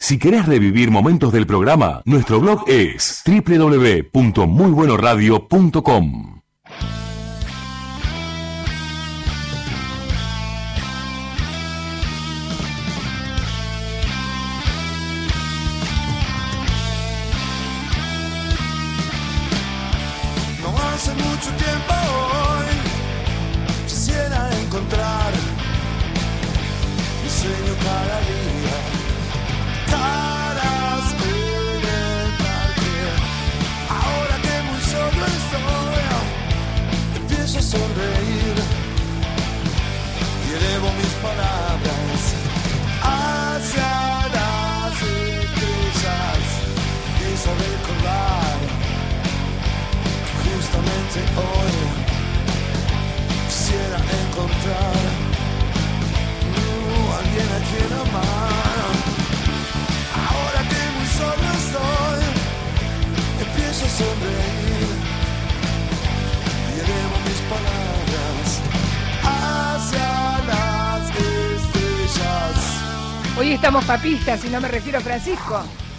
Si querés revivir momentos del programa, nuestro blog es www.muybuenoradio.com. Hace mucho tiempo hoy quisiera encontrar mi sueño cada día, caras en el parque. Ahora que muy solo estoy, empiezo a sonreír y elevo mis palabras hacia las estrellas. Empiezo a recordar justamente hoy quisiera encontrar alguien a quien amar. Ahora que muy solo estoy, empiezo a sonreír y elevo mis palabras hacia las estrellas. Hoy estamos papistas y no me refiero a Francisco.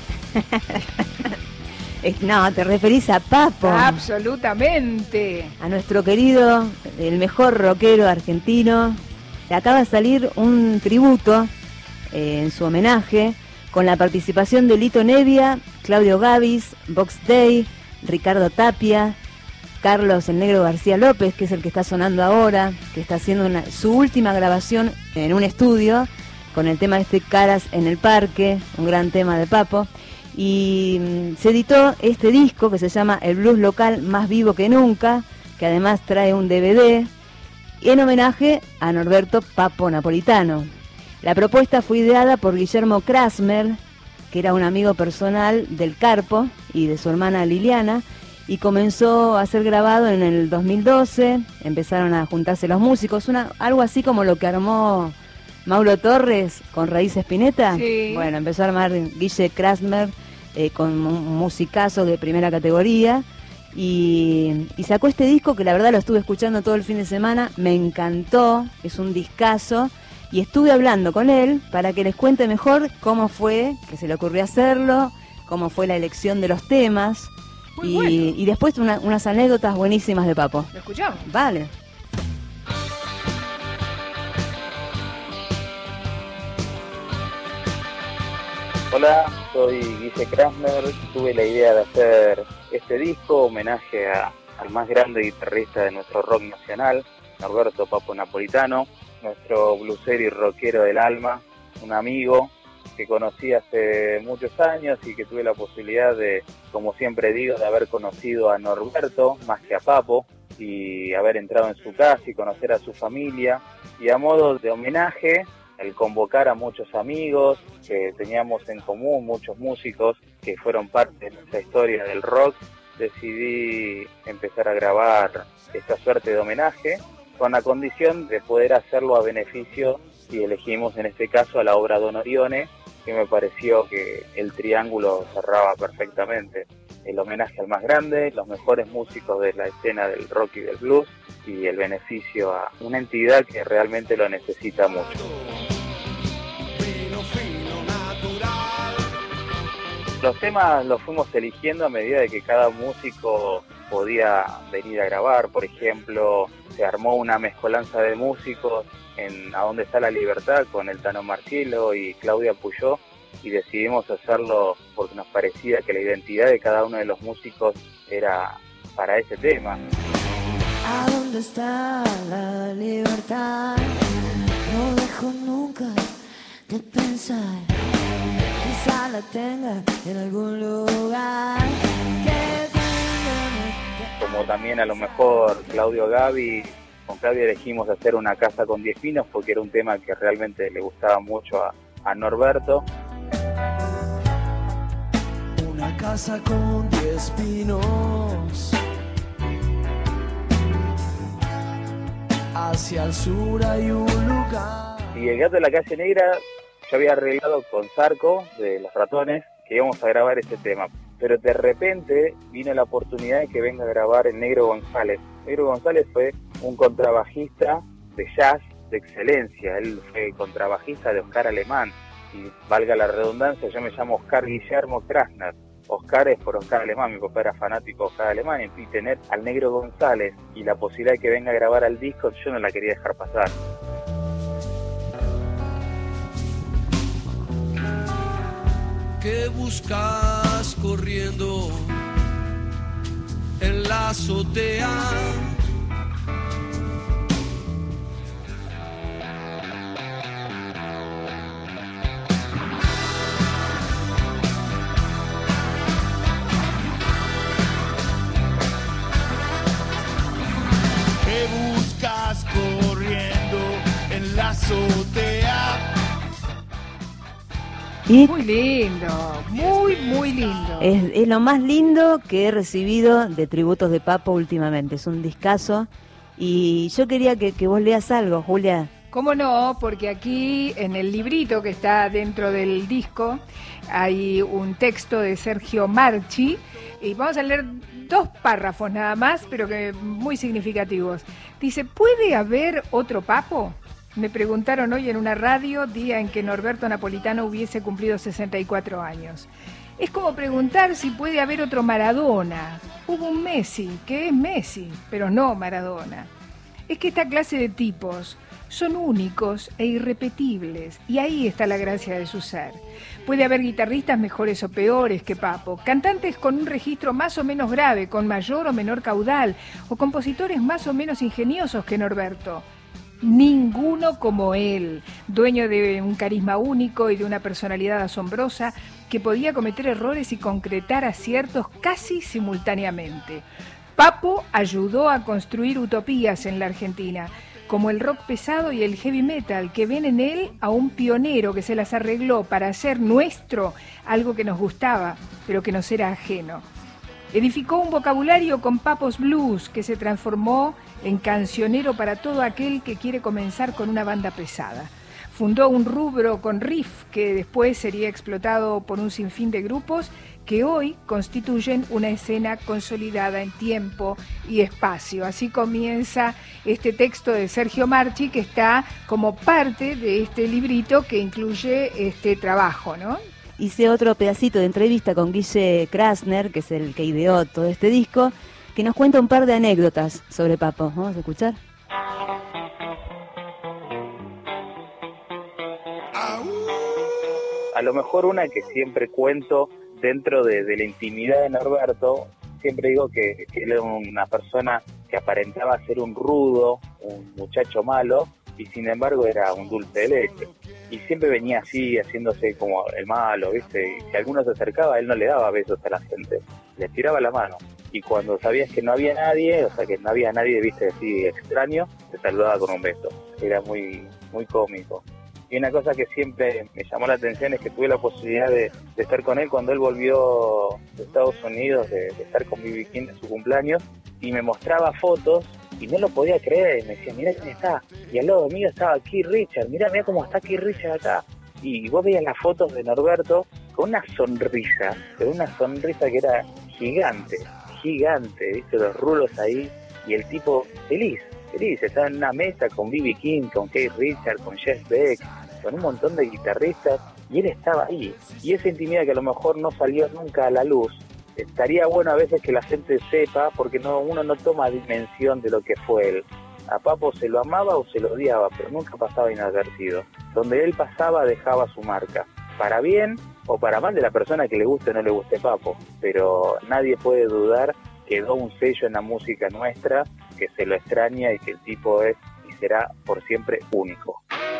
No, te referís a Papo. Absolutamente. A nuestro querido, el mejor rockero argentino. Le acaba de salir un tributo en su homenaje con la participación de Lito Nevia, Claudio Gavis, Box Day, Ricardo Tapia, Carlos el Negro García López, que es el que está sonando ahora, que está haciendo su última grabación en un estudio con el tema Caras en el Parque, un gran tema de Papo. Y se editó este disco que se llama El Blues Local Más Vivo que Nunca, que además trae un DVD en homenaje a Norberto Papo Napolitano. La propuesta fue ideada por Guillermo Krasmer, que era un amigo personal del Carpo y de su hermana Liliana, y comenzó a ser grabado en el 2012. Empezaron a juntarse los músicos, algo así como lo que armó Mauro Torres con Raíz Spinetta. Sí. Bueno, empezó a armar Guille Krasmer con un musicazo de primera categoría y sacó este disco que la verdad lo estuve escuchando todo el fin de semana, me encantó, es un discazo, y estuve hablando con él para que les cuente mejor cómo fue que se le ocurrió hacerlo, cómo fue la elección de los temas y después unas anécdotas buenísimas de Papo. ¿Lo escuchamos? Vale. Hola, soy Guille Krasmer. Tuve la idea de hacer este disco, homenaje al más grande guitarrista de nuestro rock nacional, Norberto Papo Napolitano, nuestro bluesero y rockero del alma, un amigo que conocí hace muchos años y que tuve la posibilidad de, como siempre digo, de haber conocido a Norberto más que a Papo y haber entrado en su casa y conocer a su familia. Y a modo de homenaje, el convocar a muchos amigos que teníamos en común, muchos músicos que fueron parte de nuestra historia del rock, decidí empezar a grabar esta suerte de homenaje con la condición de poder hacerlo a beneficio, y elegimos en este caso a la obra Don Orione, que me pareció que el triángulo cerraba perfectamente. El homenaje al más grande, los mejores músicos de la escena del rock y del blues, y el beneficio a una entidad que realmente lo necesita mucho. Los temas los fuimos eligiendo a medida de que cada músico podía venir a grabar. Por ejemplo, se armó una mezcolanza de músicos en A Dónde Está la Libertad con el Tano Marcielo y Claudia Puyó, y decidimos hacerlo porque nos parecía que la identidad de cada uno de los músicos era para ese tema. ¿A dónde está la libertad? No dejo nunca de pensar. Quizá la tenga en algún lugar. Como también a lo mejor Claudio Gavi, con Claudia elegimos hacer Una casa con 10 pinos porque era un tema que realmente le gustaba mucho a Norberto. Una casa con 10 pinos. Hacia el sur hay un lugar. Y El Gato de la Calle Negra, yo había arreglado con Zarco de Los Ratones que íbamos a grabar este tema, pero de repente vino la oportunidad de que venga a grabar el Negro González. Negro González fue un contrabajista de jazz de excelencia, él fue contrabajista de Oscar Alemán y valga la redundancia, yo me llamo Oscar Guillermo Krasner. Oscar es por Oscar Alemán, mi papá era fanático de Oscar Alemán, y tener al Negro González y la posibilidad de que venga a grabar al disco, yo no la quería dejar pasar. ¿Qué buscas corriendo en la azotea? ¿Qué buscas corriendo en la azotea? Y Muy lindo, muy lindo. es lo más lindo que he recibido de tributos de Papo últimamente. Es un discazo. Y yo quería que vos leas algo, Julia. ¿Cómo no? Porque aquí en el librito que está dentro del disco hay un texto de Sergio Marchi y vamos a leer 2 párrafos nada más, pero que muy significativos. Dice, ¿puede haber otro Papo? Me preguntaron hoy en una radio, día en que Norberto Napolitano hubiese cumplido 64 años. Es como preguntar si puede haber otro Maradona. Hubo un Messi, que es Messi, pero no Maradona. Es que esta clase de tipos son únicos e irrepetibles, y ahí está la gracia de su ser. Puede haber guitarristas mejores o peores que Papo, cantantes con un registro más o menos grave, con mayor o menor caudal, o compositores más o menos ingeniosos que Norberto. Ninguno como él, dueño de un carisma único y de una personalidad asombrosa que podía cometer errores y concretar aciertos casi simultáneamente. Papo ayudó a construir utopías en la Argentina, como el rock pesado y el heavy metal, que ven en él a un pionero que se las arregló para hacer nuestro algo que nos gustaba, pero que nos era ajeno. Edificó un vocabulario con Papos Blues que se transformó en cancionero para todo aquel que quiere comenzar con una banda pesada. Fundó un rubro con riff que después sería explotado por un sinfín de grupos que hoy constituyen una escena consolidada en tiempo y espacio. Así comienza este texto de Sergio Marchi, que está como parte de este librito que incluye este trabajo, ¿no? Hice otro pedacito de entrevista con Guille Krasner, que es el que ideó todo este disco, que nos cuenta un par de anécdotas sobre Papo. ¿Vamos a escuchar? A lo mejor una que siempre cuento dentro de la intimidad de Norberto, siempre digo que él era una persona que aparentaba ser un rudo, un muchacho malo, y sin embargo era un dulce de leche. Y siempre venía así, haciéndose como el malo, ¿viste? Y si alguno se acercaba, él no le daba besos a la gente, le tiraba la mano. Y cuando sabías que no había nadie, o sea que no había nadie, ¿viste? Así extraño, te saludaba con un beso. Era muy cómico. Y una cosa que siempre me llamó la atención es que tuve la posibilidad de estar con él cuando él volvió de Estados Unidos, de estar con B.B. King en su cumpleaños, y me mostraba fotos y no lo podía creer. Y me decía, mirá quién está. Y al lado mío estaba Keith Richards, mirá cómo está Keith Richards acá. Y vos veías las fotos de Norberto con una sonrisa, pero una sonrisa que era gigante, ¿viste? Los rulos ahí, y el tipo feliz, estaba en una mesa con B.B. King, con Keith Richards, con Jeff Beck, con un montón de guitarristas, y él estaba ahí. Y esa intimidad que a lo mejor no salió nunca a la luz, estaría bueno a veces que la gente sepa, porque uno no toma dimensión de lo que fue él. A Papo se lo amaba o se lo odiaba, pero nunca pasaba inadvertido. Donde él pasaba dejaba su marca, para bien o para mal de la persona que le guste o no le guste Papo, pero nadie puede dudar, quedó un sello en la música nuestra, que se lo extraña y que el tipo es y será por siempre único.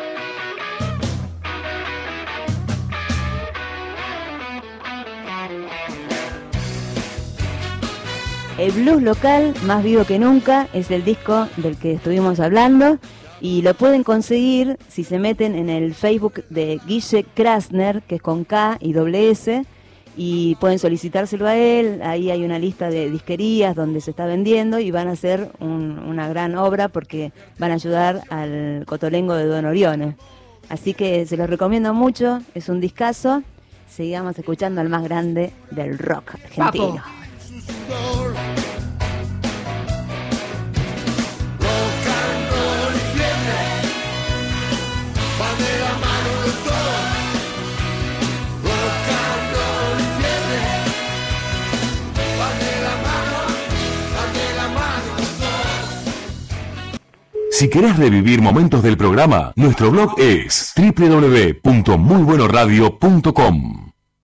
El blues local, más vivo que nunca, es el disco del que estuvimos hablando y lo pueden conseguir si se meten en el Facebook de Guille Krasner, que es con K y doble S, y pueden solicitárselo a él. Ahí hay una lista de disquerías donde se está vendiendo y van a hacer una gran obra porque van a ayudar al Cotolengo de Don Orione. Así que se los recomiendo mucho, es un discazo. Sigamos escuchando al más grande del rock argentino. Papo. Si querés revivir momentos del programa, nuestro blog es www.muybuenoradio.com.